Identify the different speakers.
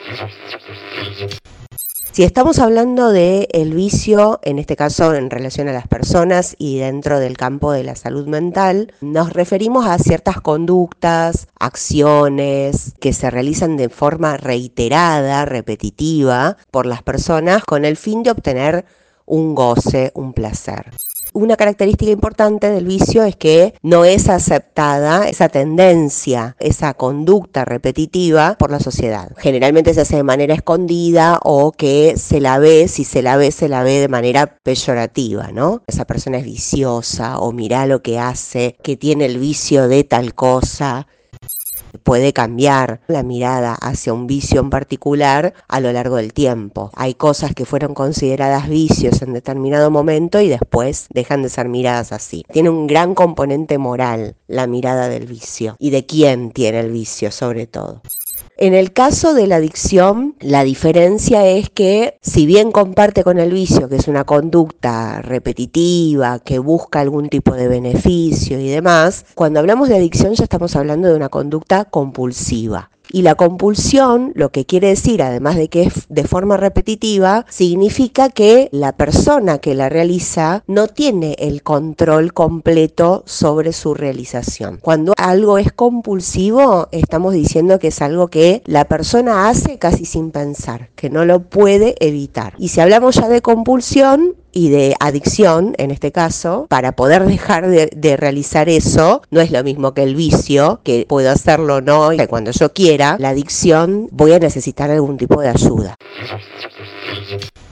Speaker 1: Si estamos hablando del vicio, en este caso en relación a las personas y dentro del campo de la salud mental, nos referimos a ciertas conductas, acciones que se realizan de forma reiterada, repetitiva, por las personas con el fin de obtener un goce, un placer. Una característica importante del vicio es que no es aceptada esa tendencia, esa conducta repetitiva por la sociedad. Generalmente se hace de manera escondida o que se la ve, si se la ve de manera peyorativa, ¿no? Esa persona es viciosa o mirá lo que hace, que tiene el vicio de tal cosa. Puede cambiar la mirada hacia un vicio en particular a lo largo del tiempo. Hay cosas que fueron consideradas vicios en determinado momento y después dejan de ser miradas así. Tiene un gran componente moral la mirada del vicio y de quién tiene el vicio sobre todo. En el caso de la adicción, la diferencia es que, si bien comparte con el vicio, que es una conducta repetitiva, que busca algún tipo de beneficio y demás, cuando hablamos de adicción ya estamos hablando de una conducta compulsiva. Y la compulsión, lo que quiere decir, además de que es de forma repetitiva, significa que la persona que la realiza no tiene el control completo sobre su realización. Cuando algo es compulsivo, estamos diciendo que es algo que la persona hace casi sin pensar, que no lo puede evitar. Y si hablamos ya de compulsión y de adicción, en este caso, para poder dejar de realizar eso, no es lo mismo que el vicio, que puedo hacerlo o no, que cuando yo quiera. La adicción voy a necesitar algún tipo de ayuda.